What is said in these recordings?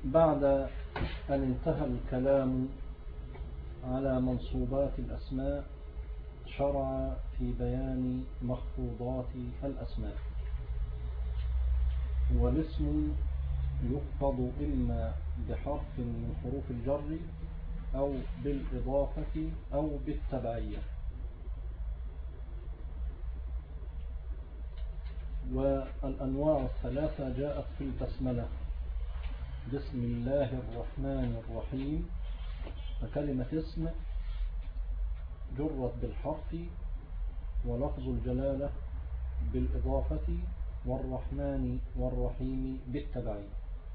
بعد أن انتهى الكلام على منصوبات الأسماء شرع في بيان مخفوضات الأسماء. والاسم يخفض إما بحرف من حروف الجر أو بالإضافة أو بالتبعية. والأنواع الثلاثة جاءت في البسملة: بسم الله الرحمن الرحيم، فكلمة اسم جرت بالحرف ولفظ الجلالة بالإضافة، والرحمن والرحيم بالتبعية.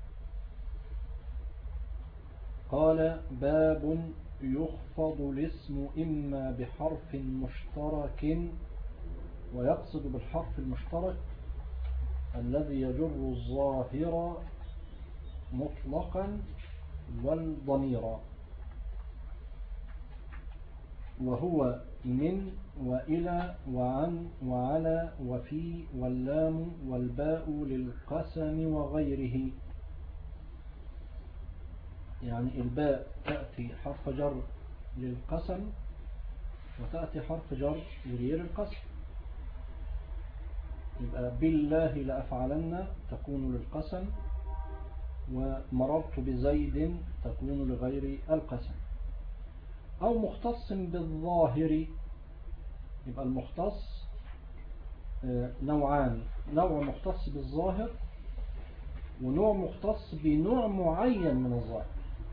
قال: باب يخفض الاسم إما بحرف مشترك، ويقصد بالحرف المشترك الذي يجر الظاهر مطلقا والضمير، وهو من وإلى وعن وعلى وفي واللام والباء للقسم وغيره. يعني الباء تأتي حرف جر للقسم وتأتي حرف جر لغير القسم. يبقى بالله لأفعلن تكون للقسم، ومررت بزيد تكون لغير القسم. أو مختص بالظاهر، يبقى المختص نوعان: نوع مختص بالظاهر ونوع مختص بنوع معين من الظاهر.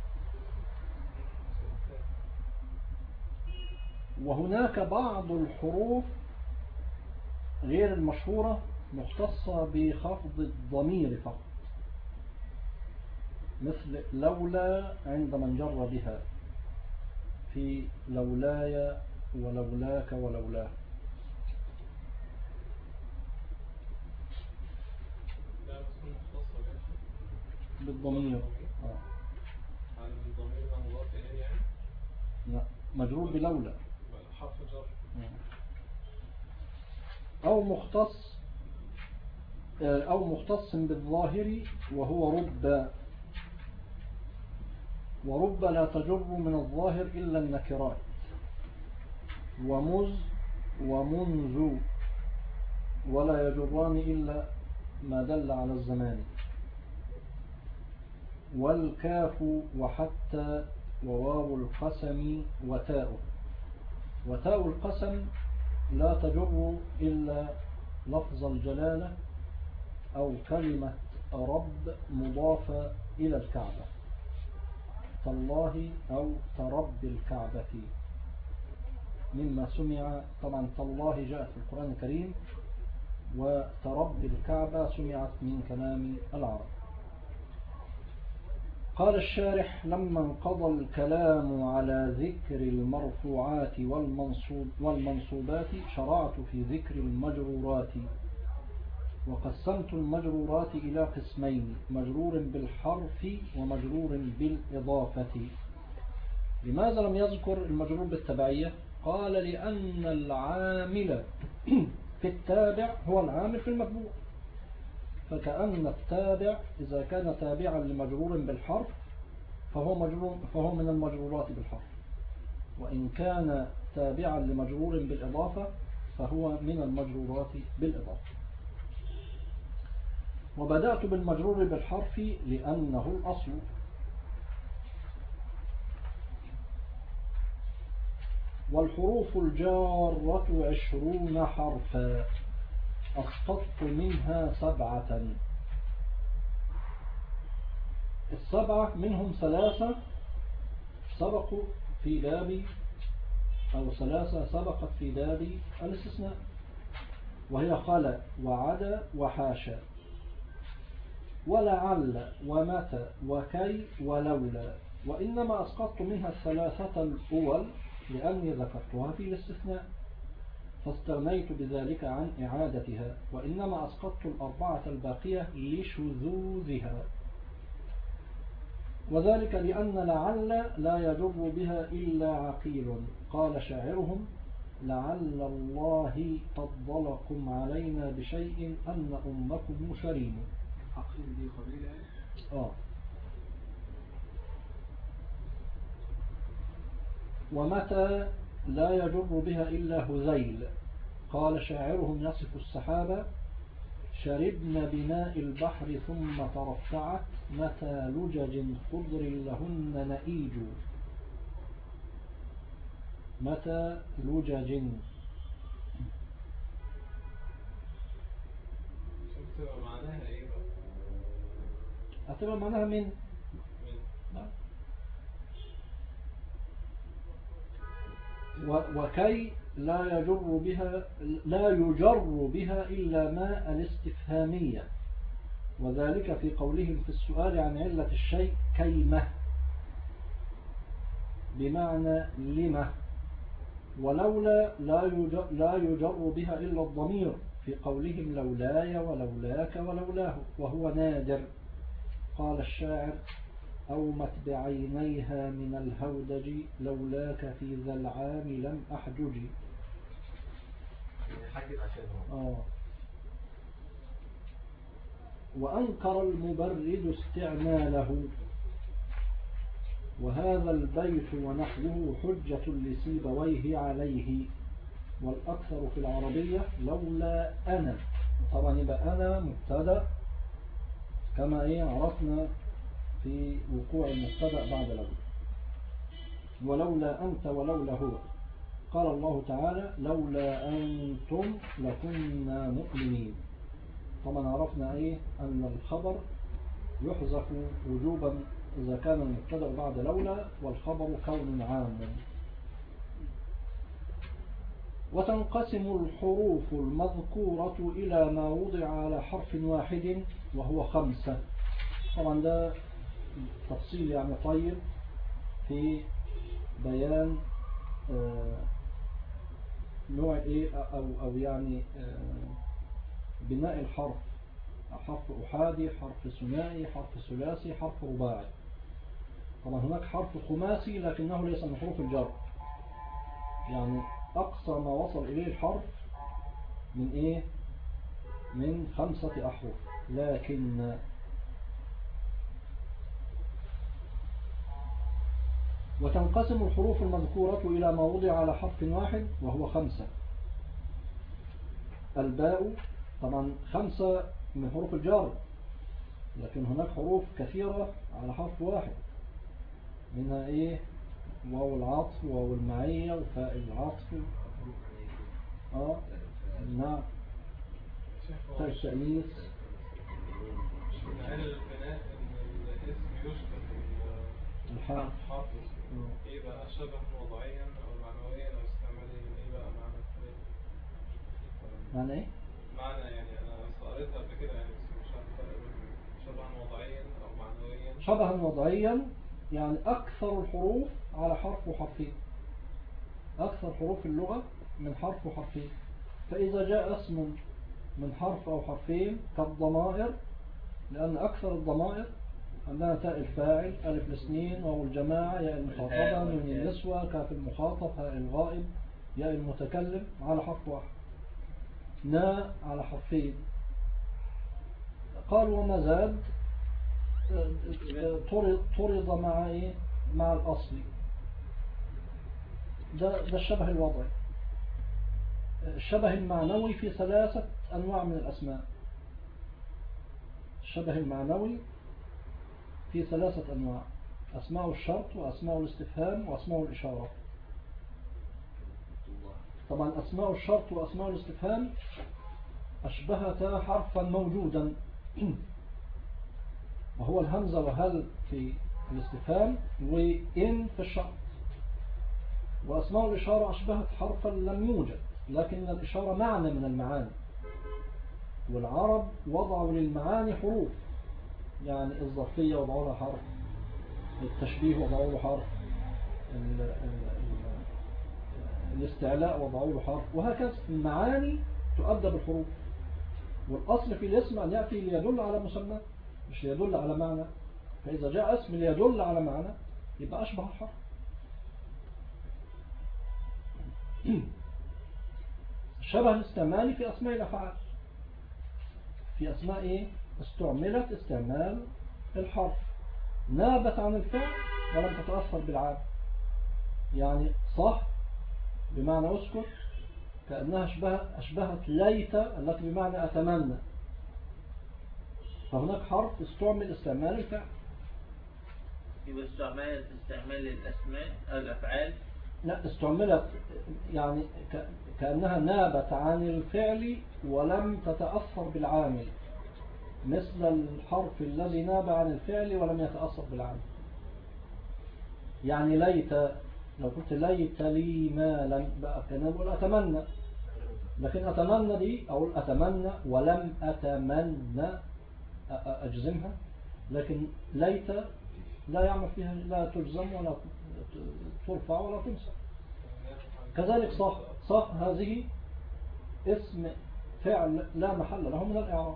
وهناك بعض الحروف غير المشهورة مختصة بخفض الضمير فقط، مثل لولا عند من جر بها في لولاي ولولاك ولولاه. بالضمير لا، مجرور بلولا. أو مختص بالظاهر وهو رب. ورب لا تجر من الظاهر إلا النكرات، ومذ ومنذ ولا يجران إلا ما دل على الزمان. والكاف وحتى وواو القسم وتاء. وتاء القسم لا تجر إلا لفظ الجلالة أو كلمة رب مضافة إلى الكعبة، تالله أو ترب الكعبة، مما سمع. طبعا تالله جاءت في القرآن الكريم، وترب الكعبة سمعت من كلام العرب. قال الشارح: لما انقضى الكلام على ذكر المرفوعات والمنصوبات شرعت في ذكر المجرورات. وقسمت المجرورات إلى قسمين: مجرور بالحرف ومجرور بالإضافة. لماذا لم يذكر المجرور بالتبعية؟ قال: لأن العامل في التابع هو العامل في المتبوع، فكأن التابع إذا كان تابعا لمجرور بالحرف فهو من المجرورات بالحرف، وإن كان تابعا لمجرور بالإضافة فهو من المجرورات بالإضافة. وبدأت بالمجرور بالحرف لأنه الأصل. والحروف الجارة 20 حرفا، أسقطت منها 7. السبعة منهم 3 سبقوا في باب، أو 3 سبقت في باب الاستثناء، وهي خلا وعدا وحاشا ولعل ومتى وكي ولولا. وإنما أسقطت منها 3 الأول لأني ذكرتها في الاستثناء فاستغنيت بذلك عن إعادتها، وإنما أسقطت 4 الباقية لشذوذها، وذلك لأن لعل لا يجر بها إلا عقيل. قال شاعرهم: لعل الله فضلكم علينا بشيء أن أمكم شريم. عقيل دي قبيلة؟ ومتى لا يجر بها إلا هذيل. قال شاعرهم يصف السحابة: شربن بماء البحر ثم ترفعت متى لجج خضر لهن نئيج. متى لجج تبقى معناها ايه بقى؟ هتبقى معناها من وكي لا يجر بها إلا ماء الاستفهامية، وذلك في قولهم في السؤال عن علة الشيء كيمة بمعنى لمة. ولولا لا يجر بها إلا الضمير في قولهم لولاي ولولاك ولولاه، وهو نادر. قال الشاعر: أومت بعينيها من الهودج لولاك في ذا العام لم أحجج. وأنكر المبرد استعماله، وهذا البيت ونحوه حجة لسيبويه عليه. والأكثر في العربية لولا أنا. طبعا يبقى أنا مبتدأ كما عرفنا في وقوع المبتدأ بعد لولا. ولولا أنت ولولا هو. قال الله تعالى: لولا أنتم لكنا مؤمنين. طبعا عرفنا أن الخبر يحذف وجوبا إذا كان المبتدأ بعد لولا والخبر كون عام. وتنقسم الحروف المذكورة إلى ما وضع على حرف واحد وهو 5. طبعا ده تفصيل طيب في بيان نوع أو بناء الحرف: حرف أحادي، حرف ثنائي، حرف ثلاثي، حرف رباعي. طبعا هناك حرف خماسي لكنه ليس من حروف الجر، أقصى ما وصل إليه الحرف من من 5 أحرف. لكن وتنقسم الحروف المذكورة إلى ما وضع على حرف واحد وهو 5. الباء طبعا 5 من حروف الجر، لكن هناك حروف كثيرة على حرف واحد، منها واو العطف وواو المعية وفاء العطف. نعم. تاء التأنيث. البناء ان الاسم يشبه الحرف. ايه بقى شبه وضعيا او معنويا او استعماليا؟ ايه بقى معنى الثلاثة؟ معنى ايه؟ معنى انا قريتها قبل كده بس مش عارف شبها وضعيا او معنويا. شبها وضعيا أكثر الحروف على حرف وحرفين. أكثر حروف اللغة من حرف وحرفين. فإذا جاء اسم من حرف أو حرفين كالضمائر، لأن أكثر الضمائر عندنا تاء الفاعل، ألف الاثنين، واو الجماعة، ياء المخاطبة، من النسوة، كاف المخاطب، هاء الغائب، ياء المتكلم على حرف واحد. نا على حرفين. قال وما زاد طرد مع الأصل. ده الشبه الوضعي. الشبه المعنوي في 3 أنواع من الأسماء. الشبه المعنوي في 3 أنواع: أسماء الشرط وأسماء الاستفهام وأسماء الإشارة. طبعا أسماء الشرط وأسماء الاستفهام أشبهتا حرفا موجودا وهو الهمزة وهل في الاستفهام وإن في الشرط. وأسماء الإشارة أشبهت حرفا لم يوجد لكن الإشارة معنى من المعاني، والعرب وضعوا للمعاني حروف، الظرفية وضعوا لها حرف، التشبيه وضعوا له حرف، الاستعلاء وضعوا له حرف، وهكذا المعاني تؤدى بالحروف. والأصل في الاسم أن يأتي ليدل على مسمى مش ليدل على معنى. فإذا جاء اسم ليدل على معنى يبقى أشبه الحرف. شبه الاستعمال في أسماء الأفعال. في أسماء استعملت استعمال الحرف، نابت عن الفعل ولم تتأثر بالعام. يعني صح بمعنى اسكت، كأنها أشبهت ليت التي بمعنى أتمنى. فهناك حرف استعمل استعمال الفعل. يبقى استعمال الأسماء أو الأفعال. لا، استعملت يعني كأنها نابت عن الفعل ولم تتأثر بالعامل، مثل الحرف الذي ناب عن الفعل ولم يتأثر بالعامل. يعني ليت، لو قلت ليت لي مالا بقى كان أقول أتمنى، لكن أتمنى دي أقول أتمنى ولم أتمنى أجزمها، لكن ليت لا يعمل فيها، لا تجزم ولا ترفع ولا تنصب. كذلك صح، صح هذه اسم فعل لا محل له من الإعراب.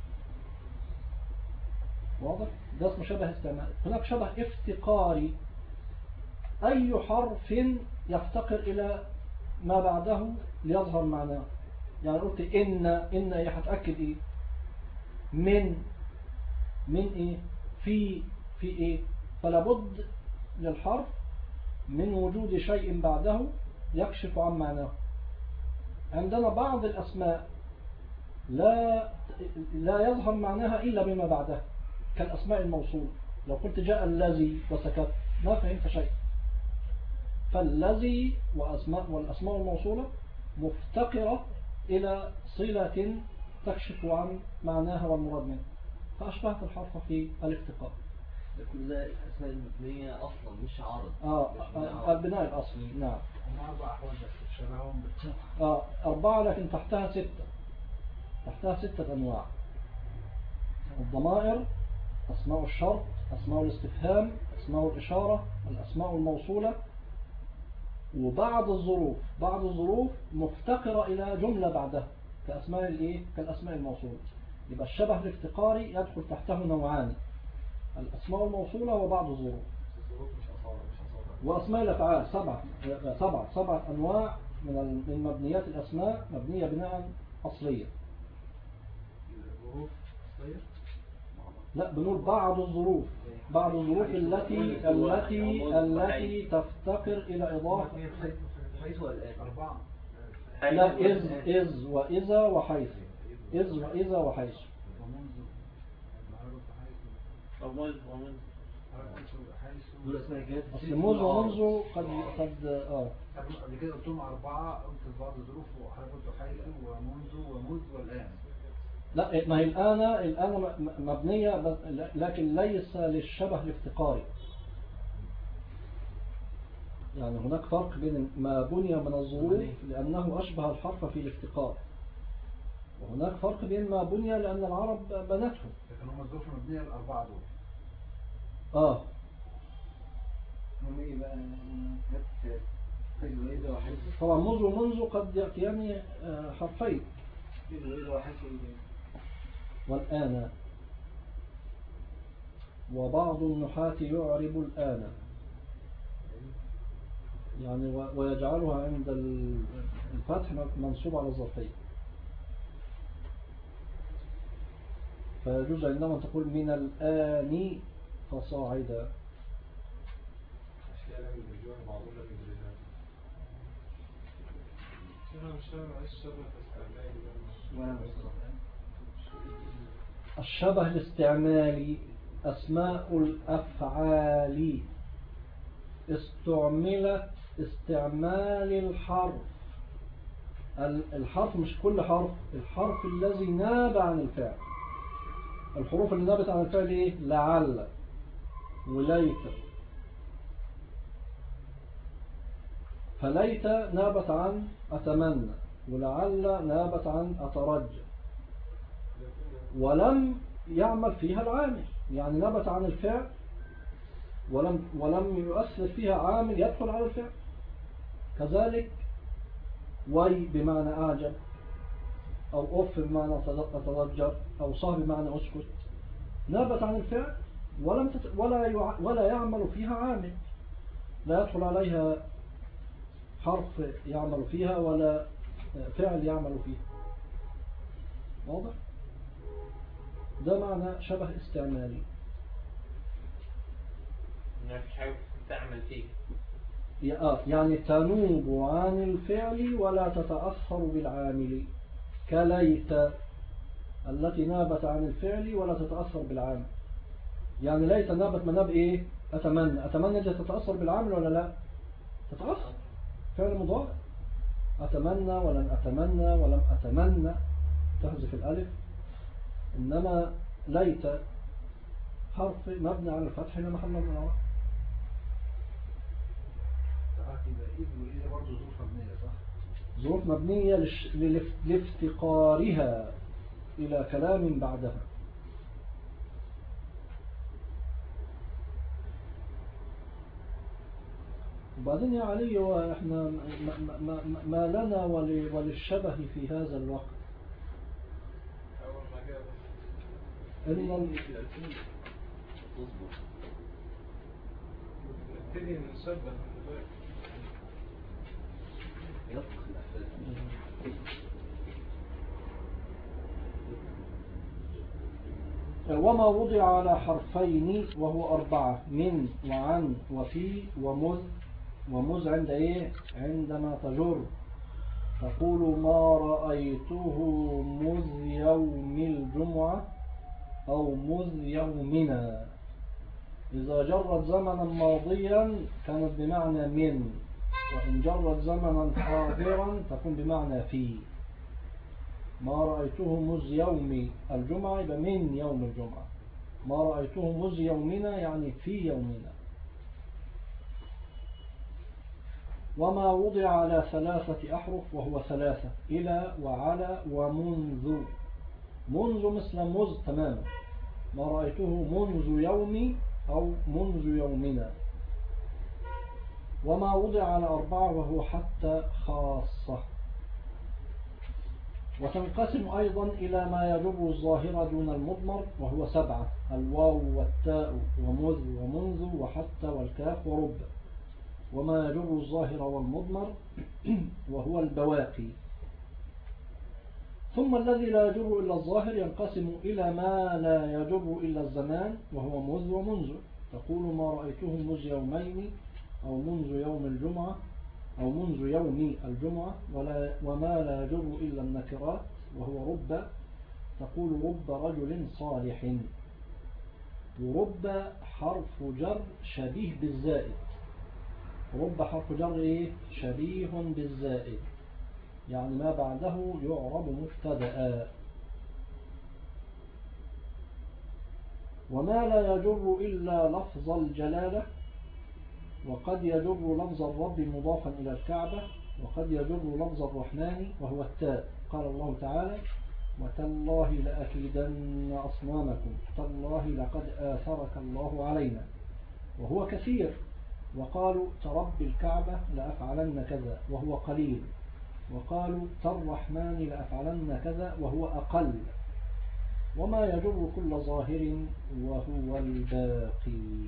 واضح؟ ده اسمه شبه استعمال. هناك شبه افتقاري، أي حرف يفتقر إلى ما بعده ليظهر معناه. يعني قلت إن إيه هتأكد إيه؟ من إيه؟ في إيه؟ فلا بد للحرف من وجود شيء بعده يكشف عن معناه. عندنا بعض الأسماء لا يظهر معناها إلا بما بعدها، كالأسماء الموصولة. لو قلت جاء الذي وسكت ما فهمت شيء. فالذي والأسماء الموصولة مفتقرة إلى صلة تكشف عن معناها والمراد منها، فأشبهت الحرف في الافتقار. كل ده الأسماء المبنية أصلا مش عارض. البناء الأصلي. نعم. هم 4 أحوال بس شبههم 4 لكن تحتها 6. تحتها 6 أنواع: الضمائر، أسماء الشرط، أسماء الاستفهام، أسماء الإشارة، الأسماء الموصولة، وبعض الظروف. بعض الظروف مفتقرة إلى جملة بعدها كالأسماء الموصولة. يبقى الشبه الافتقاري يدخل تحته نوعان: الأسماء الموصولة وبعض الظروف. وأسماء الأفعال 7 أنواع من مبنيات الأسماء، مبنية بناء أصلية. الظروف أصلية؟ لا، بنقول بعض الظروف التي تفتقر إلى إضافة. حيث والآن 4. لا، إذ وإذا وحيث. إذ وإذا وحيث. ومنذ دول اسمها جهات. أصل منذ ومنذ قد قبل كده قلتهم 4، قلت بعض الظروف وحضرتك قلت حيث ومنذ والآن. لا، ما هي الآن مبنية لكن ليس للشبه الافتقاري. يعني هناك فرق بين ما بني من الظروف لأنه أشبه الحرف في الافتقار، وهناك فرق بين ما بني لأن العرب بنته. لكن هم الظروف مبنية ال4 دول. هم ايه بقى؟ طبعا منذ ومنذ قد يأتيان حرفين. والآن، وبعض النحاة يعرب الآن، يعني ويجعلها عند الفتح منصوب على الظرفية. فيجوز عندما تقول من الآن فصاعدا. الشبه الاستعمالي أسماء الأفعال استعملت استعمال الحرف. الحرف مش كل حرف، الحرف الذي ناب عن الفعل. الحروف اللي نابت عن الفعل ايه؟ لعل وليت. فليت نابت عن أتمنى، ولعل نابت عن أترجى، ولم يعمل فيها العامل، يعني نابت عن الفعل ولم يؤثر فيها عامل يدخل على الفعل. كذلك وي بمعنى أعجب، أو أف بمعنى أتضجر، أو صه بمعنى أسكت، نابت عن الفعل ولا يعمل فيها عامل، لا يدخل عليها حرف يعمل فيها ولا فعل يعمل فيها. واضح؟ ده معنى شبه استعمالي. ما فيش حاجة تعمل فيه. يعني تنوب عن الفعل ولا تتأثر بالعامل، كليت التي نابت عن الفعل ولا تتأثر بالعامل. يعني ليت نابت مناب ايه؟ أتمنى دي تتأثر بالعامل ولا لا؟ تتأثر، فعل مضارع. أتمنى ولم أتمنى ولم أتمنى تحذف الألف. إنما ليت حرف مبني على الفتح لا محل من الإعراب. إذا برضه ظروف مبنية صح؟ ظروف مبنية لافتقارها إلى كلام بعدها. وبعدين يا علي وإحنا ما لنا وللشبه في هذا الوقت أول ما جاء إن نبتدي نشبه من دلوقتي. يفقه الأحداث. وما وضع على حرفين وهو 4 من وعن وفي ومذ. ومذ عند ايه؟ عندما تجر تقول ما رأيته مذ يوم الجمعة أو مذ يومنا. إذا جرت زمنا ماضيا كانت بمعنى من، وإن جرت زمنا حاضرا تكون بمعنى في. ما رأيته مذ يوم الجمعة يبقى من يوم الجمعة. ما رأيته مذ يومنا يعني في يومنا. وما وضع على 3 أحرف وهو 3 إلى وعلى ومنذ. منذ مثل مذ تماما. ما رأيته منذ يومي أو منذ يومنا. وما وضع على 4 وهو حتى خاصة. وتنقسم أيضا إلى ما يجر الظاهر دون المضمر وهو 7: الواو والتاء ومذ ومنذ وحتى والكاف ورب. وما يجر الظاهر والمضمر وهو البواقي. ثم الذي لا يجر إلا الظاهر ينقسم إلى ما لا يجر إلا الزمان وهو مذ ومنذ. تقول ما رأيته منذ يومين أو منذ يوم الجمعة أو منذ يوم الجمعة. وما لا يجر إلا النكرات وهو رب. تقول رب رجل صالح. ورب حرف جر شبيه بالزائد. رب حرف جر إيه؟ شبيه بالزائد، يعني ما بعده يعرب مبتدأ. وما لا يجر إلا لفظ الجلالة. وقد يجر لفظ الرب مضافا إلى الكعبة. وقد يجر لفظ الرحمن وهو التاء. قال الله تعالى وتالله لأكيدن أصنامكم تالله لقد آثرك الله علينا، وهو كثير. وقالوا ترب الكعبة لأفعلن كذا وهو قليل. وقالوا تالرحمن لأفعلن كذا وهو أقل. وما يجر كل ظاهر وهو الباقي.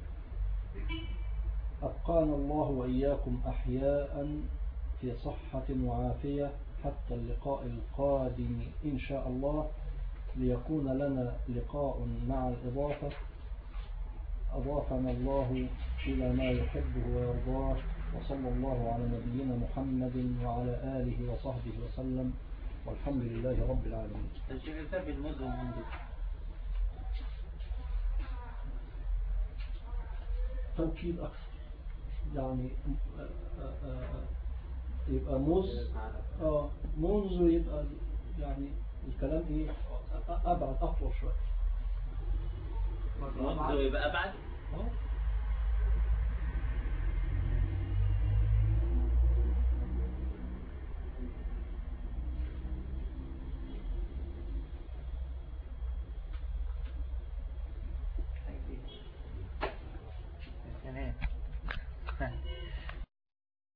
أبقانا الله وإياكم أحياء في صحة وعافية حتى اللقاء القادم إن شاء الله، ليكون لنا لقاء مع الإضافة. أضافنا الله إلى ما يحبه ويرضاه. وصلى الله على نبينا محمد وعلى آله وصحبه وسلم، والحمد لله رب العالمين. الشيخ الكتاب المذ والمنذ توكيد أكثر، يعني يبقى منذ يبقى يعني الكلام ايه أبعد أطول شوية. يبقى أبعد.